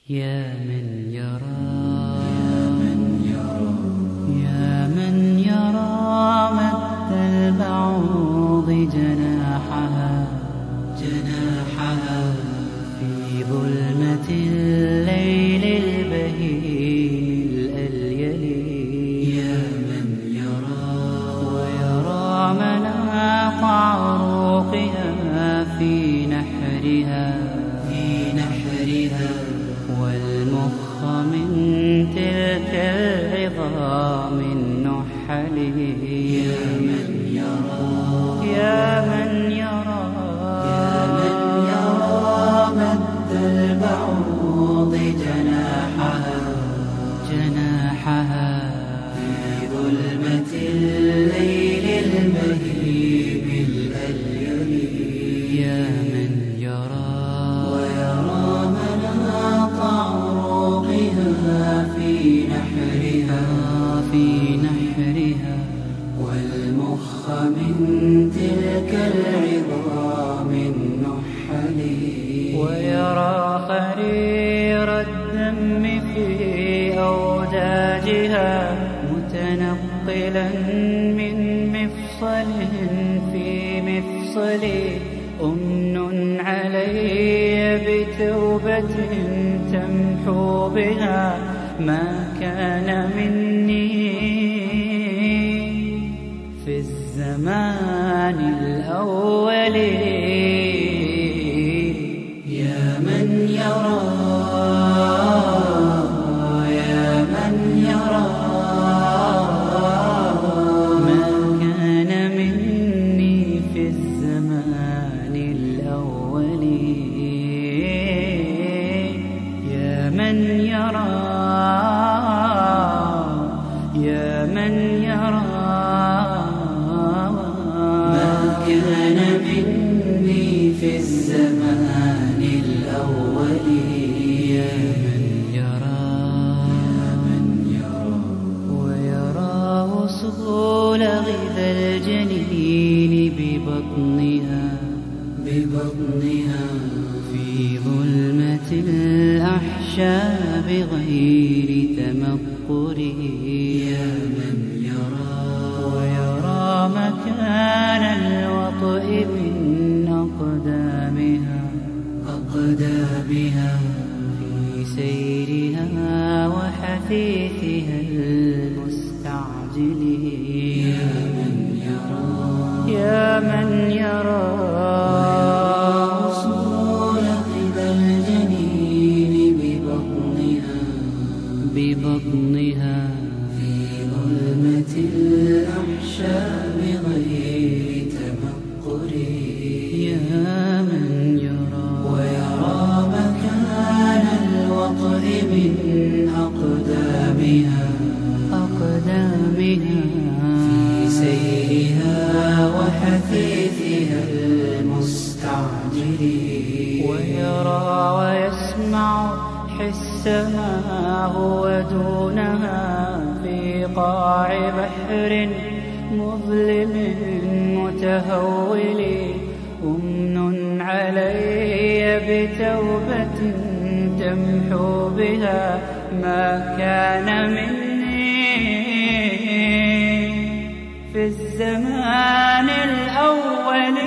يا من يرى يا من يرى مد البعوض جناحها في ظلمة الليل البهيم الأليل. يا من يرى ويرى مناط عروقها في نحرها والمخ من تلك العظام النحل. يا من يرى مد البعوض جناحها في ظلمة الليل البهيم الأليل. يا من يرى ويرى مناط عروقها في نحرها والمخ من تلك العظام النحل. ويرى خرير الدم في أوداجها متنقلا من مفصل في مفصل. أمن علي بتوبة تمحو بها ما كان مني في الزمان الأول. يا من يرى ما كان مني في الزمان الأول. يا من يرى ما كان مني في الزمان الأول. يا من يرى ويرى وصول غذا الجنين ببطنها في ظلمة الأحشاء بغير تمقر. يا من يرى ويرى مكان الوطئ من أقدامها في سيرها وحثيثها المستعجل. يا من يرى وصول غذا الجنين ببطنها في ظلمة الأحشاء بغير تمقر. يا من يرى ويرى مكان الوطئ من أقدامها في سيرها وحثيثها المستعجل. ويرى ويسمع حسها هو دونها في قاع بحر مظلم متهول. أمن علي بتوبة تمحو بها ما كان مني في الزمان الأول.